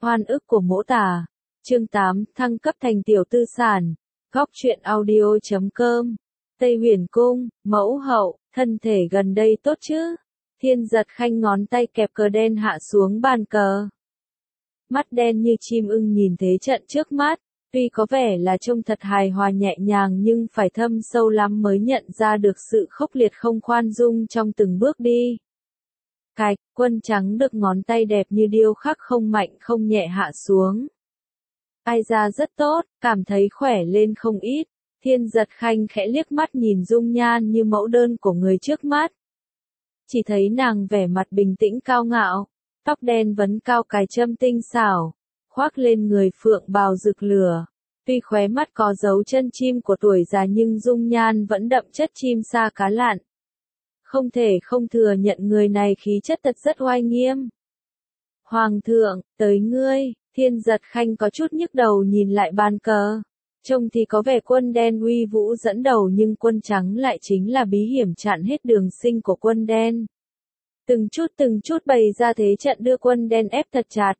Oan ức của Mỗ Tà. Chương 8, thăng cấp thành tiểu tư sản. Góc truyện audio.com. Tây Huyền Cung, mẫu hậu, thân thể gần đây tốt chứ? Thiên Giật Khanh ngón tay kẹp cờ đen hạ xuống bàn cờ. Mắt đen như chim ưng nhìn thế trận trước mắt, tuy có vẻ là trông thật hài hòa nhẹ nhàng nhưng phải thâm sâu lắm mới nhận ra được sự khốc liệt không khoan dung trong từng bước đi. Cạch, quân trắng được ngón tay đẹp như điêu khắc không mạnh không nhẹ hạ xuống. Ai ra rất tốt, cảm thấy khỏe lên không ít. Thiên Giật Khanh khẽ liếc mắt nhìn dung nhan như mẫu đơn của người trước mắt. Chỉ thấy nàng vẻ mặt bình tĩnh cao ngạo, tóc đen vấn cao cài châm tinh xảo, khoác lên người phượng bào rực lửa. Tuy khóe mắt có dấu chân chim của tuổi già nhưng dung nhan vẫn đậm chất chim sa cá lặn. Không thể không thừa nhận người này khí chất thật rất oai nghiêm. Hoàng thượng, tới ngươi. Thiên Giật Khanh có chút nhức đầu nhìn lại bàn cờ. Trông thì có vẻ quân đen uy vũ dẫn đầu nhưng quân trắng lại chính là bí hiểm chặn hết đường sinh của quân đen. Từng chút bày ra thế trận đưa quân đen ép thật chặt.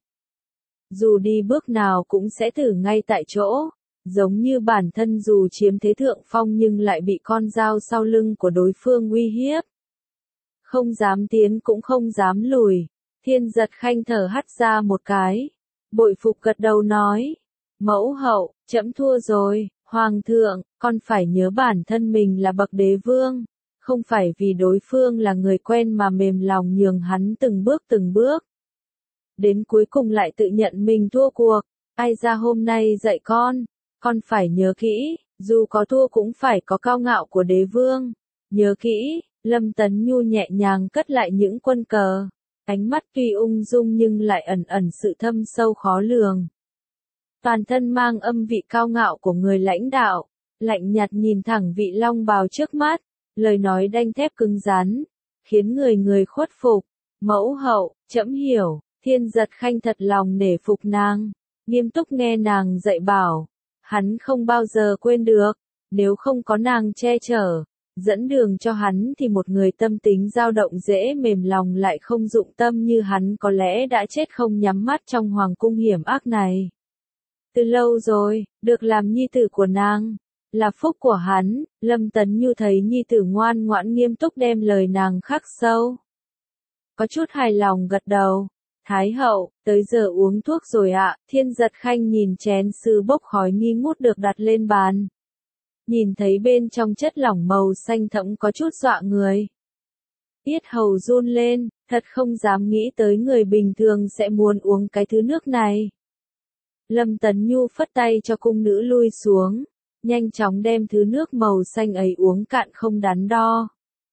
Dù đi bước nào cũng sẽ tử ngay tại chỗ, giống như bản thân dù chiếm thế thượng phong nhưng lại bị con dao sau lưng của đối phương uy hiếp. Không dám tiến cũng không dám lùi. Thiên Giật Khanh thở hắt ra một cái. Bội phục gật đầu nói. Mẫu hậu, trẫm thua rồi. Hoàng thượng, con phải nhớ bản thân mình là bậc đế vương. Không phải vì đối phương là người quen mà mềm lòng nhường hắn từng bước. Đến cuối cùng lại tự nhận mình thua cuộc. Ai ra hôm nay dạy con phải nhớ kỹ, dù có thua cũng phải có cao ngạo của đế vương. Nhớ kỹ. Lâm Tấn Nhu nhẹ nhàng cất lại những quân cờ. Ánh mắt tuy ung dung nhưng lại ẩn sự thâm sâu khó lường. Toàn thân mang âm vị cao ngạo của người lãnh đạo, lạnh nhạt nhìn thẳng vị long bào trước mắt, lời nói đanh thép cứng rắn, khiến người khuất phục. Mẫu hậu, trẫm hiểu. Thiên Giật Khanh thật lòng nể phục nàng, nghiêm túc nghe nàng dạy bảo. Hắn không bao giờ quên được, nếu không có nàng che chở, dẫn đường cho hắn thì một người tâm tính dao động dễ mềm lòng lại không dụng tâm như hắn có lẽ đã chết không nhắm mắt trong hoàng cung hiểm ác này. Từ lâu rồi, được làm nhi tử của nàng, là phúc của hắn. Lâm Tấn Nhu thấy nhi tử ngoan ngoãn nghiêm túc đem lời nàng khắc sâu. Có chút hài lòng gật đầu. Thái hậu, tới giờ uống thuốc rồi ạ. Thiên Giật Khanh nhìn chén sứ bốc khói nghi ngút được đặt lên bàn. Nhìn thấy bên trong chất lỏng màu xanh thẫm có chút dọa người. Yết hầu run lên, thật không dám nghĩ tới người bình thường sẽ muốn uống cái thứ nước này. Lâm Tấn Nhu phất tay cho cung nữ lui xuống, nhanh chóng đem thứ nước màu xanh ấy uống cạn không đắn đo.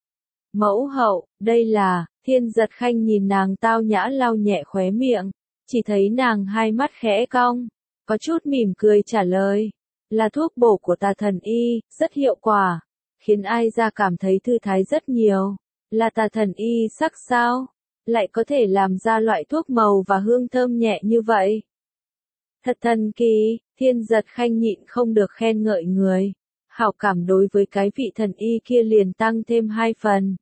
Mẫu hậu, đây là. Thiên Giật Khanh nhìn nàng tao nhã lau nhẹ khóe miệng, chỉ thấy nàng hai mắt khẽ cong, có chút mỉm cười trả lời. Là thuốc bổ của Tà Thần Y, rất hiệu quả, khiến ai ra cảm thấy thư thái rất nhiều. Là Tà Thần Y sắc sao? Lại có thể làm ra loại thuốc màu và hương thơm nhẹ như vậy. Thật thần kỳ. Thiên Giật Khanh nhịn không được khen ngợi người. Hảo cảm đối với cái vị thần y kia liền tăng thêm 2 phần.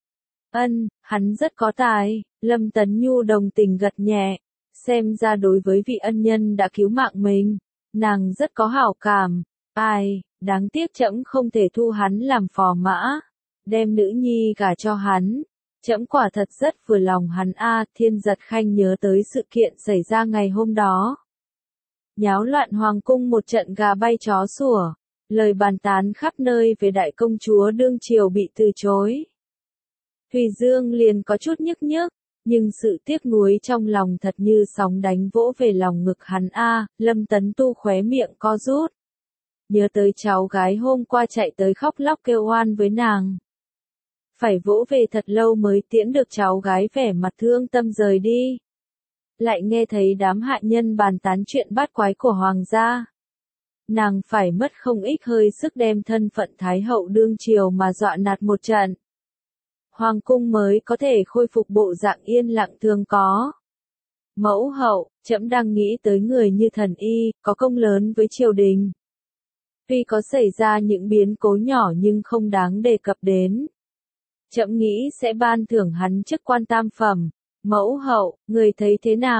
Hắn rất có tài. Lâm Tấn Nhu đồng tình gật nhẹ. Xem ra đối với vị ân nhân đã cứu mạng mình, nàng rất có hảo cảm. Ai, đáng tiếc trẫm không thể thu hắn làm phò mã, đem nữ nhi gả cho hắn. Trẫm quả thật rất vừa lòng hắn a. Thiên Giật Khanh nhớ tới sự kiện xảy ra ngày hôm đó. Nháo loạn hoàng cung một trận gà bay chó sủa, lời bàn tán khắp nơi về đại công chúa đương triều bị từ chối. Thùy Dương liền có chút nhức, nhưng sự tiếc nuối trong lòng thật như sóng đánh vỗ về lòng ngực hắn a. Lâm Tấn Tu khóe miệng co rút. Nhớ tới cháu gái hôm qua chạy tới khóc lóc kêu oan với nàng. Phải vỗ về thật lâu mới tiễn được cháu gái vẻ mặt thương tâm rời đi. Lại nghe thấy đám hạ nhân bàn tán chuyện bát quái của hoàng gia. Nàng phải mất không ít hơi sức đem thân phận Thái hậu đương triều mà dọa nạt một trận. Hoàng cung mới có thể khôi phục bộ dạng yên lặng thường có. Mẫu hậu, trẫm đang nghĩ tới người như thần y, có công lớn với triều đình. Tuy có xảy ra những biến cố nhỏ nhưng không đáng đề cập đến. Trẫm nghĩ sẽ ban thưởng hắn chức quan tam phẩm. Mẫu hậu, người thấy thế nào?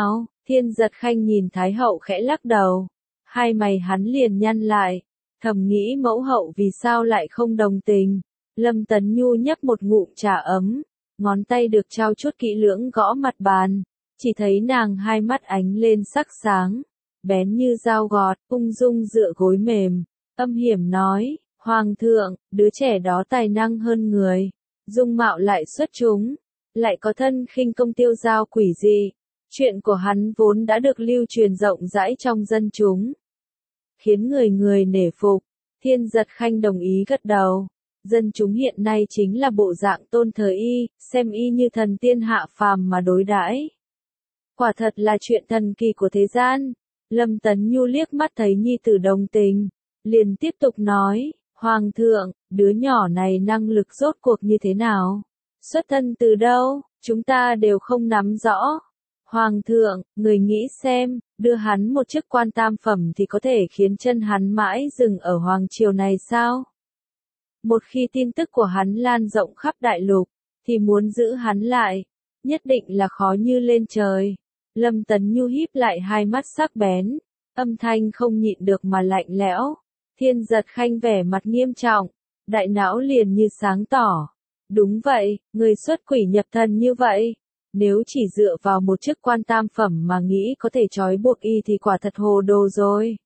Thiên Giật Khanh nhìn Thái hậu khẽ lắc đầu. Hai mày hắn liền nhăn lại. Thầm nghĩ mẫu hậu vì sao lại không đồng tình. Lâm Tấn Nhu nhấp một ngụm trà ấm. Ngón tay được trao chuốt kỹ lưỡng gõ mặt bàn. Chỉ thấy nàng hai mắt ánh lên sắc sáng. Bén như dao gọt, ung dung dựa gối mềm. Âm hiểm nói, Hoàng thượng, đứa trẻ đó tài năng hơn người. Dung mạo lại xuất chúng. Lại có thân khinh công tiêu dao quỷ dị. Chuyện của hắn vốn đã được lưu truyền rộng rãi trong dân chúng. Khiến người người nể phục. Thiên Giật Khanh đồng ý gật đầu. Dân chúng hiện nay chính là bộ dạng tôn thờ y, xem y như thần tiên hạ phàm mà đối đãi. Quả thật là chuyện thần kỳ của thế gian. Lâm Tấn Nhu liếc mắt thấy nhi tử đồng tình, liền tiếp tục nói, Hoàng thượng, đứa nhỏ này năng lực rốt cuộc như thế nào? Xuất thân từ đâu, chúng ta đều không nắm rõ. Hoàng thượng, người nghĩ xem, đưa hắn một chức quan tam phẩm thì có thể khiến chân hắn mãi dừng ở hoàng triều này sao? Một khi tin tức của hắn lan rộng khắp đại lục, thì muốn giữ hắn lại, nhất định là khó như lên trời. Lâm Tấn Nhu híp lại hai mắt sắc bén, âm thanh không nhịn được mà lạnh lẽo. Thiên Giật Khanh vẻ mặt nghiêm trọng, đại não liền như sáng tỏ. Đúng vậy, người xuất quỷ nhập thần như vậy. Nếu chỉ dựa vào một chức quan tam phẩm mà nghĩ có thể trói buộc y thì quả thật hồ đồ rồi.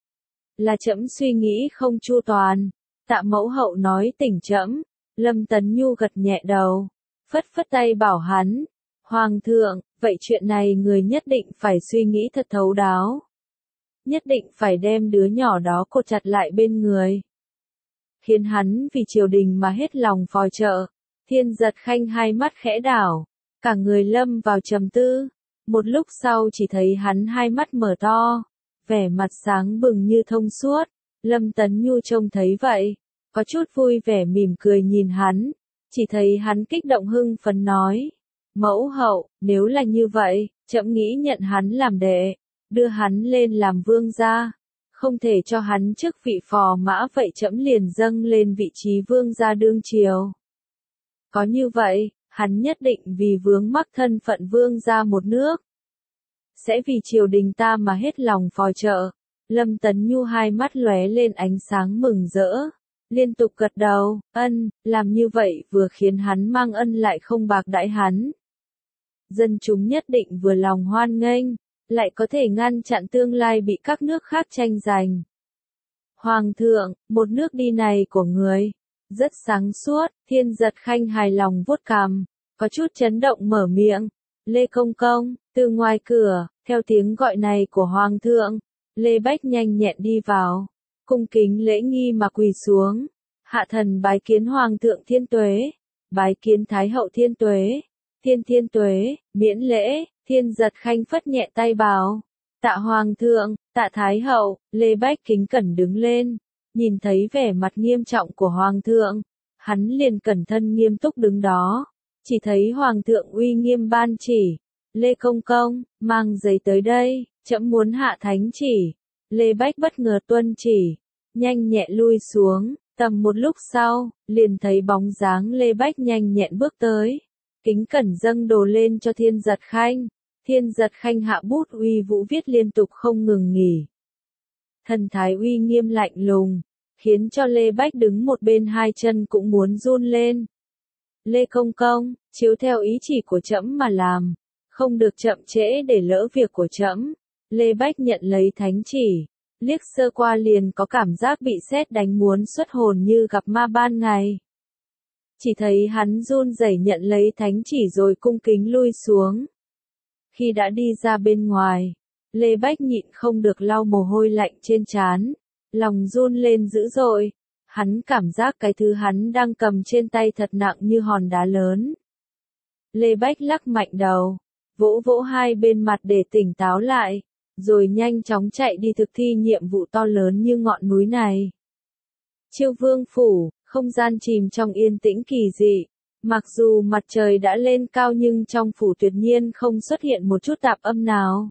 Là trẫm suy nghĩ không chu toàn. Tạ mẫu hậu nói tỉnh trẫm. Lâm Tấn Nhu gật nhẹ đầu, phất phất tay bảo hắn. Hoàng thượng, vậy chuyện này người nhất định phải suy nghĩ thật thấu đáo. Nhất định phải đem đứa nhỏ đó cột chặt lại bên người. Khiến hắn vì triều đình mà hết lòng phò trợ. Thiên Giật Khanh hai mắt khẽ đảo. Cả người lâm vào trầm tư. Một lúc sau chỉ thấy hắn hai mắt mở to. Vẻ mặt sáng bừng như thông suốt. Lâm Tấn Nhu trông thấy vậy. Có chút vui vẻ mỉm cười nhìn hắn. Chỉ thấy hắn kích động hưng phấn nói. Mẫu hậu, nếu là như vậy, trẫm nghĩ nhận hắn làm đệ. Đưa hắn lên làm vương gia. Không thể cho hắn chức vị phò mã vậy trẫm liền dâng lên vị trí vương gia đương triều. Có như vậy, hắn nhất định vì vướng mắc thân phận vương gia một nước. Sẽ vì triều đình ta mà hết lòng phò trợ. Lâm Tấn Nhu hai mắt lóe lên ánh sáng mừng rỡ. Liên tục gật đầu, ân, làm như vậy vừa khiến hắn mang ân lại không bạc đãi hắn. Dân chúng nhất định vừa lòng hoan nghênh, lại có thể ngăn chặn tương lai bị các nước khác tranh giành. Hoàng thượng, một nước đi này của người, rất sáng suốt. Thiên Giật Khanh hài lòng vuốt cằm, có chút chấn động mở miệng. Lê Công Công, từ ngoài cửa, theo tiếng gọi này của Hoàng thượng, Lê Bách nhanh nhẹn đi vào, cung kính lễ nghi mà quỳ xuống. Hạ thần bái kiến Hoàng thượng thiên tuế, bái kiến Thái hậu thiên tuế, thiên tuế, miễn lễ. Thiên Giật Khanh phất nhẹ tay bảo, tạ Hoàng thượng, tạ Thái hậu. Lê Bách kính cẩn đứng lên, nhìn thấy vẻ mặt nghiêm trọng của Hoàng thượng, hắn liền cẩn thân nghiêm túc đứng đó. Chỉ thấy Hoàng thượng uy nghiêm ban chỉ, Lê Công Công, mang giấy tới đây, trẫm muốn hạ thánh chỉ. Lê Bách bất ngờ tuân chỉ, nhanh nhẹ lui xuống. Tầm một lúc sau, liền thấy bóng dáng Lê Bách nhanh nhẹn bước tới, kính cẩn dâng đồ lên cho Thiên Giật Khanh. Thiên Giật Khanh hạ bút uy vũ viết liên tục không ngừng nghỉ. Thần thái uy nghiêm lạnh lùng, khiến cho Lê Bách đứng một bên hai chân cũng muốn run lên. Lê Công Công, chiếu theo ý chỉ của trẫm mà làm, không được chậm trễ để lỡ việc của trẫm. Lê Bách nhận lấy thánh chỉ, liếc sơ qua liền có cảm giác bị sét đánh muốn xuất hồn như gặp ma ban ngày. Chỉ thấy hắn run rẩy nhận lấy thánh chỉ rồi cung kính lui xuống. Khi đã đi ra bên ngoài, Lê Bách nhịn không được lau mồ hôi lạnh trên trán, lòng run lên dữ dội. Hắn cảm giác cái thứ hắn đang cầm trên tay thật nặng như hòn đá lớn. Lê Bách lắc mạnh đầu, vỗ vỗ hai bên mặt để tỉnh táo lại, rồi nhanh chóng chạy đi thực thi nhiệm vụ to lớn như ngọn núi này. Chiêu Vương phủ, không gian chìm trong yên tĩnh kỳ dị. Mặc dù mặt trời đã lên cao nhưng trong phủ tuyệt nhiên không xuất hiện một chút tạp âm nào.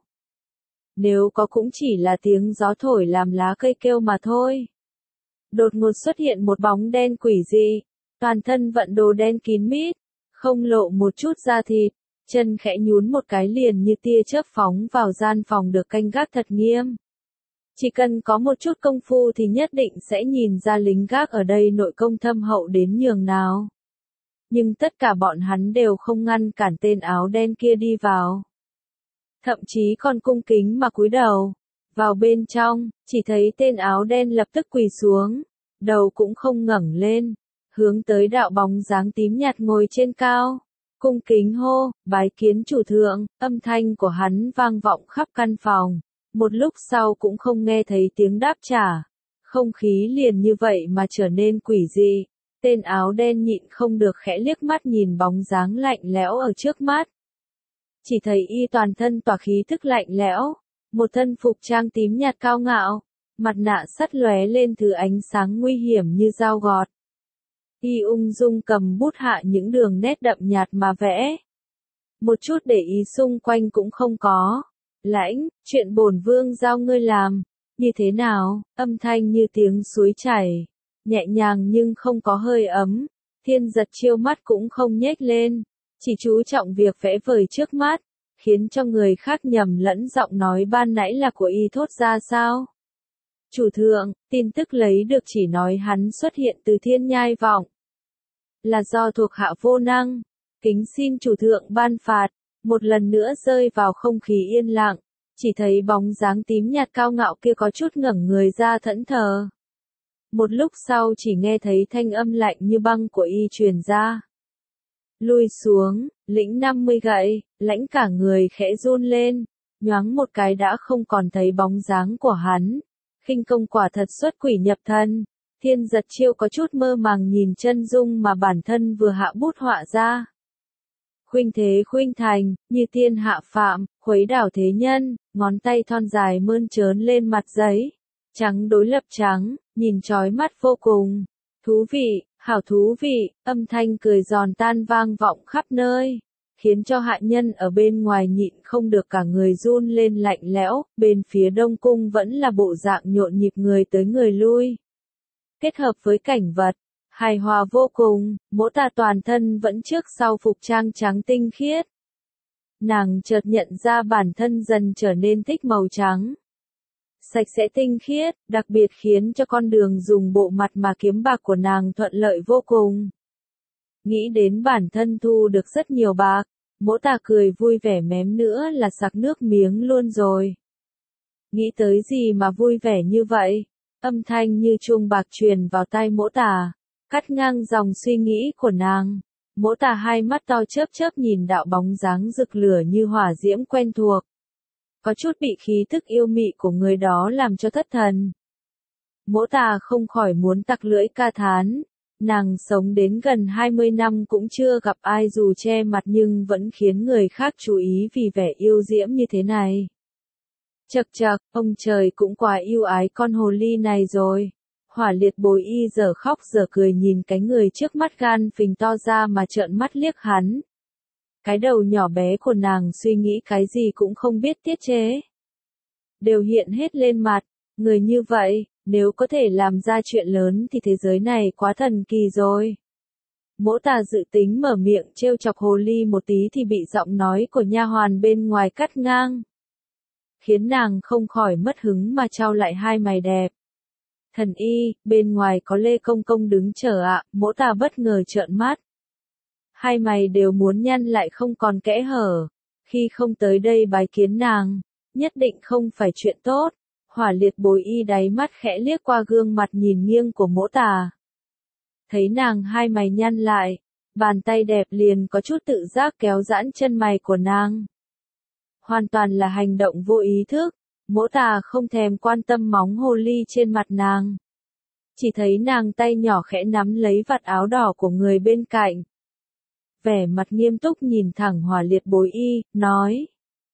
Nếu có cũng chỉ là tiếng gió thổi làm lá cây kêu mà thôi. Đột ngột xuất hiện một bóng đen quỷ dị, toàn thân vận đồ đen kín mít, không lộ một chút da thịt, chân khẽ nhún một cái liền như tia chớp phóng vào gian phòng được canh gác thật nghiêm. Chỉ cần có một chút công phu thì nhất định sẽ nhìn ra lính gác ở đây nội công thâm hậu đến nhường nào. Nhưng tất cả bọn hắn đều không ngăn cản tên áo đen kia đi vào. Thậm chí còn cung kính mà cúi đầu. Vào bên trong, chỉ thấy tên áo đen lập tức quỳ xuống, đầu cũng không ngẩng lên, hướng tới đạo bóng dáng tím nhạt ngồi trên cao. Cung kính hô, bái kiến chủ thượng, âm thanh của hắn vang vọng khắp căn phòng. Một lúc sau cũng không nghe thấy tiếng đáp trả. Không khí liền như vậy mà trở nên quỷ dị. Tên áo đen nhịn không được khẽ liếc mắt nhìn bóng dáng lạnh lẽo ở trước mắt. Chỉ thấy y toàn thân tỏa khí thức lạnh lẽo. Một thân phục trang tím nhạt cao ngạo. Mặt nạ sắt lóe lên thứ ánh sáng nguy hiểm như dao gọt. Y ung dung cầm bút hạ những đường nét đậm nhạt mà vẽ. Một chút để ý xung quanh cũng không có. Lãnh, chuyện bổn vương giao ngươi làm, như thế nào? Âm thanh như tiếng suối chảy, nhẹ nhàng nhưng không có hơi ấm. Thiên Giật Chiêu mắt cũng không nhếch lên, chỉ chú trọng việc vẽ vời trước mắt, khiến cho người khác nhầm lẫn giọng nói ban nãy là của y thốt ra sao. Chủ thượng, tin tức lấy được chỉ nói hắn xuất hiện từ Thiên Nhai Vọng. Là do thuộc hạ vô năng, kính xin chủ thượng ban phạt. Một lần nữa rơi vào không khí yên lặng, chỉ thấy bóng dáng tím nhạt cao ngạo kia có chút ngẩng người ra thẫn thờ. Một lúc sau chỉ nghe thấy thanh âm lạnh như băng của y truyền ra. Lui xuống, lĩnh 50 gậy, lãnh cả người khẽ run lên, nhoáng một cái đã không còn thấy bóng dáng của hắn. Khinh công quả thật xuất quỷ nhập thân. Thiên Giật Chiêu có chút mơ màng nhìn chân dung mà bản thân vừa hạ bút họa ra. Khuynh thế khuynh thành, như tiên hạ phạm, khuấy đảo thế nhân, ngón tay thon dài mơn trớn lên mặt giấy. Trắng đối lập trắng, nhìn chói mắt vô cùng. Thú vị, hảo thú vị, âm thanh cười giòn tan vang vọng khắp nơi. Khiến cho hạ nhân ở bên ngoài nhịn không được cả người run lên lạnh lẽo, bên phía Đông Cung vẫn là bộ dạng nhộn nhịp người tới người lui. Kết hợp với cảnh vật, hài hòa vô cùng, Mỗ Tà toàn thân vẫn trước sau phục trang trắng tinh khiết. Nàng chợt nhận ra bản thân dần trở nên thích màu trắng. Sạch sẽ tinh khiết, đặc biệt khiến cho con đường dùng bộ mặt mà kiếm bạc của nàng thuận lợi vô cùng. Nghĩ đến bản thân thu được rất nhiều bạc, Mỗ Tà cười vui vẻ mém nữa là sặc nước miếng luôn rồi. Nghĩ tới gì mà vui vẻ như vậy? Âm thanh như chuông bạc truyền vào tai Mỗ Tà, cắt ngang dòng suy nghĩ của nàng. Mỗ Tà hai mắt to chớp chớp nhìn đạo bóng dáng rực lửa như hỏa diễm quen thuộc. Có chút bị khí thức yêu mị của người đó làm cho thất thần. Mỗ Tà không khỏi muốn tặc lưỡi ca thán. Nàng sống đến gần 20 năm cũng chưa gặp ai dù che mặt nhưng vẫn khiến người khác chú ý vì vẻ yêu diễm như thế này. Chậc chậc, ông trời cũng quá yêu ái con hồ ly này rồi. Hỏa Liệt Bồi Y giờ khóc giờ cười nhìn cái người trước mắt gan phình to ra mà trợn mắt liếc hắn. Cái đầu nhỏ bé của nàng suy nghĩ cái gì cũng không biết tiết chế. Đều hiện hết lên mặt, người như vậy, nếu có thể làm ra chuyện lớn thì thế giới này quá thần kỳ rồi. Mỗ Tà dự tính mở miệng trêu chọc hồ ly một tí thì bị giọng nói của nha hoàn bên ngoài cắt ngang. Khiến nàng không khỏi mất hứng mà trao lại hai mày đẹp. Thần y, bên ngoài có Lê Công Công đứng chờ ạ, Mỗ Tà bất ngờ trợn mắt. Hai mày đều muốn nhăn lại không còn kẽ hở. Khi không tới đây bái kiến nàng, nhất định không phải chuyện tốt. Hỏa Liệt Bồi Y đáy mắt khẽ liếc qua gương mặt nhìn nghiêng của Mỗ Tà. Thấy nàng hai mày nhăn lại, bàn tay đẹp liền có chút tự giác kéo giãn chân mày của nàng. Hoàn toàn là hành động vô ý thức, Mỗ Tà không thèm quan tâm móng hồ ly trên mặt nàng. Chỉ thấy nàng tay nhỏ khẽ nắm lấy vạt áo đỏ của người bên cạnh. Vẻ mặt nghiêm túc nhìn thẳng Hỏa Liệt Bồi Y, nói.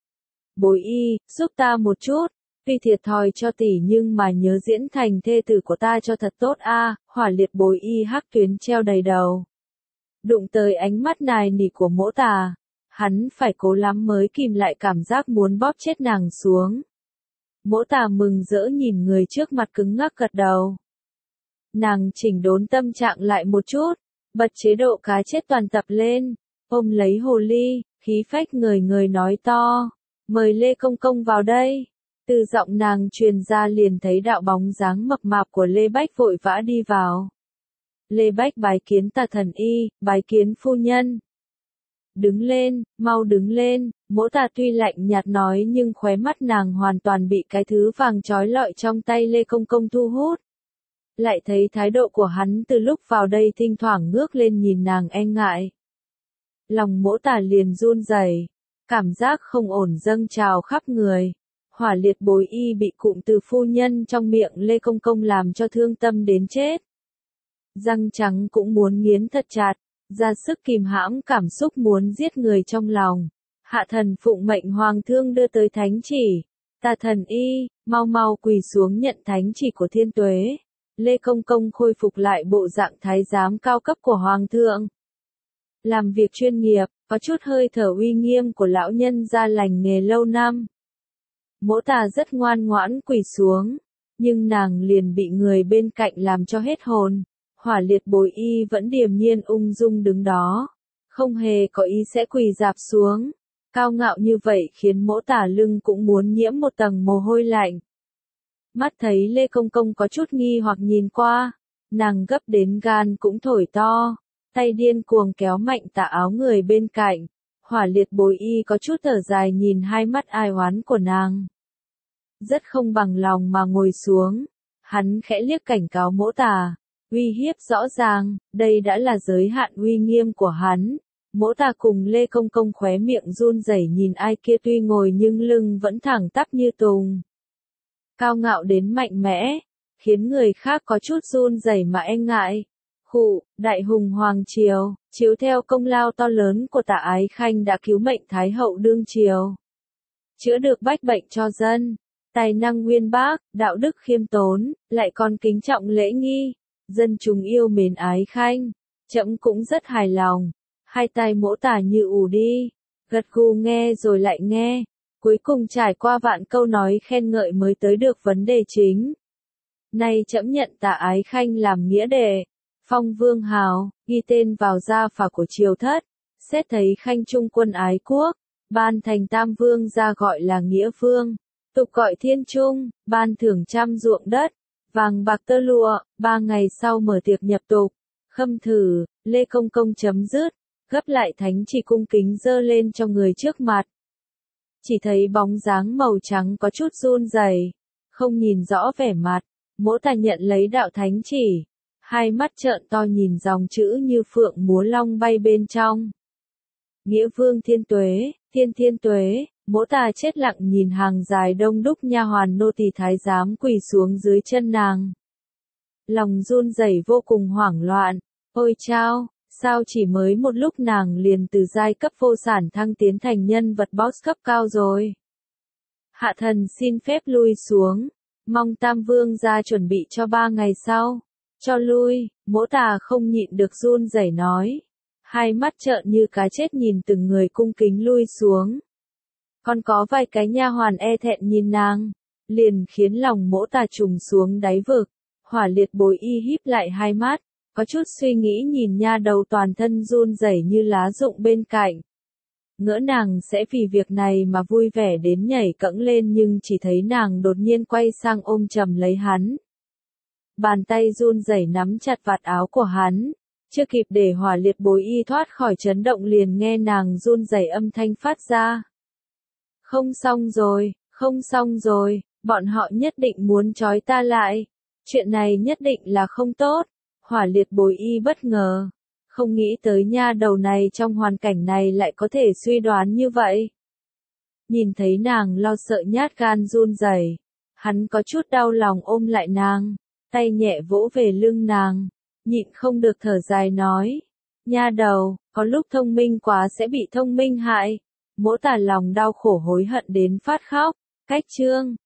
Bồi Y, giúp ta một chút, tuy thiệt thòi cho tỷ nhưng mà nhớ diễn thành thê tử của ta cho thật tốt a. Hỏa Liệt Bồi Y hắc tuyến treo đầy đầu. Đụng tới ánh mắt nài nỉ của Mỗ Tà, hắn phải cố lắm mới kìm lại cảm giác muốn bóp chết nàng xuống. Mỗ Tà mừng rỡ nhìn người trước mặt cứng ngắc gật đầu. Nàng chỉnh đốn tâm trạng lại một chút, bật chế độ cá chết toàn tập lên, ôm lấy hồ ly, khí phách ngời ngời nói to, mời Lê Công Công vào đây. Từ giọng nàng truyền ra liền thấy đạo bóng dáng mập mạp của Lê Bách vội vã đi vào. Lê Bách bái kiến Tả Thần Y, bái kiến phu nhân. Đứng lên, mau đứng lên, Mỗ Tả tuy lạnh nhạt nói nhưng khóe mắt nàng hoàn toàn bị cái thứ vàng trói lọi trong tay Lê Công Công thu hút. Lại thấy thái độ của hắn từ lúc vào đây thỉnh thoảng ngước lên nhìn nàng e ngại. Lòng Mỗ Tả liền run rẩy, cảm giác không ổn dâng trào khắp người. Hỏa Liệt Bối Y bị cụm từ phu nhân trong miệng Lê Công Công làm cho thương tâm đến chết. Răng trắng cũng muốn nghiến thật chặt, ra sức kìm hãm cảm xúc muốn giết người trong lòng. Hạ thần phụng mệnh hoàng thương đưa tới thánh chỉ. Tả Thần Y, mau mau quỳ xuống nhận thánh chỉ của Thiên Tuế. Lê Công Công khôi phục lại bộ dạng thái giám cao cấp của hoàng thượng. Làm việc chuyên nghiệp, có chút hơi thở uy nghiêm của lão nhân gia lành nghề lâu năm. Mỗ Tả rất ngoan ngoãn quỳ xuống, nhưng nàng liền bị người bên cạnh làm cho hết hồn. Hỏa Liệt Bối Y vẫn điềm nhiên ung dung đứng đó, không hề có ý sẽ quỳ rạp xuống. Cao ngạo như vậy khiến Mỗ Tả lưng cũng muốn nhiễm một tầng mồ hôi lạnh. Mắt thấy Lê Công Công có chút nghi hoặc nhìn qua, nàng gấp đến gan cũng thổi to, tay điên cuồng kéo mạnh tà áo người bên cạnh. Hỏa Liệt Bối Y có chút thở dài nhìn hai mắt ai oán của nàng. Rất không bằng lòng mà ngồi xuống, hắn khẽ liếc cảnh cáo Mỗ Tả, uy hiếp rõ ràng, đây đã là giới hạn uy nghiêm của hắn. Mỗ Tả cùng Lê Công Công khóe miệng run rẩy nhìn ai kia tuy ngồi nhưng lưng vẫn thẳng tắp như tùng. Cao ngạo đến mạnh mẽ, khiến người khác có chút run rẩy mà e ngại. Khụ, Đại Hùng Hoàng Triều, chiếu theo công lao to lớn của Tả Ái Khanh đã cứu mệnh Thái Hậu đương triều. Chữa được bách bệnh cho dân, tài năng uyên bác, đạo đức khiêm tốn, lại còn kính trọng lễ nghi. Dân chúng yêu mến Ái Khanh, trẫm cũng rất hài lòng. Hai tai Mỗ Tả như ù đi, gật gù nghe rồi lại nghe, cuối cùng trải qua vạn câu nói khen ngợi mới tới được vấn đề chính. Nay trẫm nhận Tả Ái Khanh làm nghĩa đệ, phong vương hào, ghi tên vào gia phả của triều thất, xét thấy Khanh trung quân ái quốc, ban thành tam vương gia gọi là nghĩa vương, tục gọi thiên trung, ban thưởng 100 ruộng đất, vàng bạc tơ lụa, 3 ngày sau mở tiệc nhập tục. Khâm thử, Lê Công Công chấm dứt, gấp lại thánh chỉ cung kính dơ lên cho người trước mặt. Chỉ thấy bóng dáng màu trắng có chút run rẩy, không nhìn rõ vẻ mặt. Mỗ Tả nhận lấy đạo thánh chỉ, hai mắt trợn to nhìn dòng chữ như phượng múa long bay bên trong. Nghĩa vương Thiên Tuế, Thiên Tuế. Mỗ Tả chết lặng nhìn hàng dài đông đúc nha hoàn nô tỳ thái giám quỳ xuống dưới chân nàng. Lòng run rẩy vô cùng hoảng loạn. Ôi chao, sao chỉ mới một lúc nàng liền từ giai cấp vô sản thăng tiến thành nhân vật boss cấp cao rồi. Hạ thần xin phép lui xuống, mong Tam Vương gia chuẩn bị cho 3 ngày sau. Cho lui, Mỗ Tả không nhịn được run rẩy nói. Hai mắt trợn như cá chết nhìn từng người cung kính lui xuống. Còn có vài cái nha hoàn e thẹn nhìn nàng, liền khiến lòng Mỗ Tả trùng xuống đáy vực. Hỏa Liệt Bối Y híp lại hai mắt, có chút suy nghĩ nhìn nha đầu toàn thân run rẩy như lá rụng bên cạnh. Ngỡ nàng sẽ vì việc này mà vui vẻ đến nhảy cẫng lên nhưng chỉ thấy nàng đột nhiên quay sang ôm chầm lấy hắn. Bàn tay run rẩy nắm chặt vạt áo của hắn, chưa kịp để Hỏa Liệt Bối Y thoát khỏi chấn động liền nghe nàng run rẩy âm thanh phát ra. Không xong rồi, bọn họ nhất định muốn trói ta lại. Chuyện này nhất định là không tốt. Hỏa Liệt Bối Y bất ngờ, không nghĩ tới nha đầu này trong hoàn cảnh này lại có thể suy đoán như vậy. Nhìn thấy nàng lo sợ nhát gan run rẩy, hắn có chút đau lòng ôm lại nàng, tay nhẹ vỗ về lưng nàng, nhịn không được thở dài nói. Nha đầu, có lúc thông minh quá sẽ bị thông minh hại. Mỗ Tả lòng đau khổ hối hận đến phát khóc. Cách chương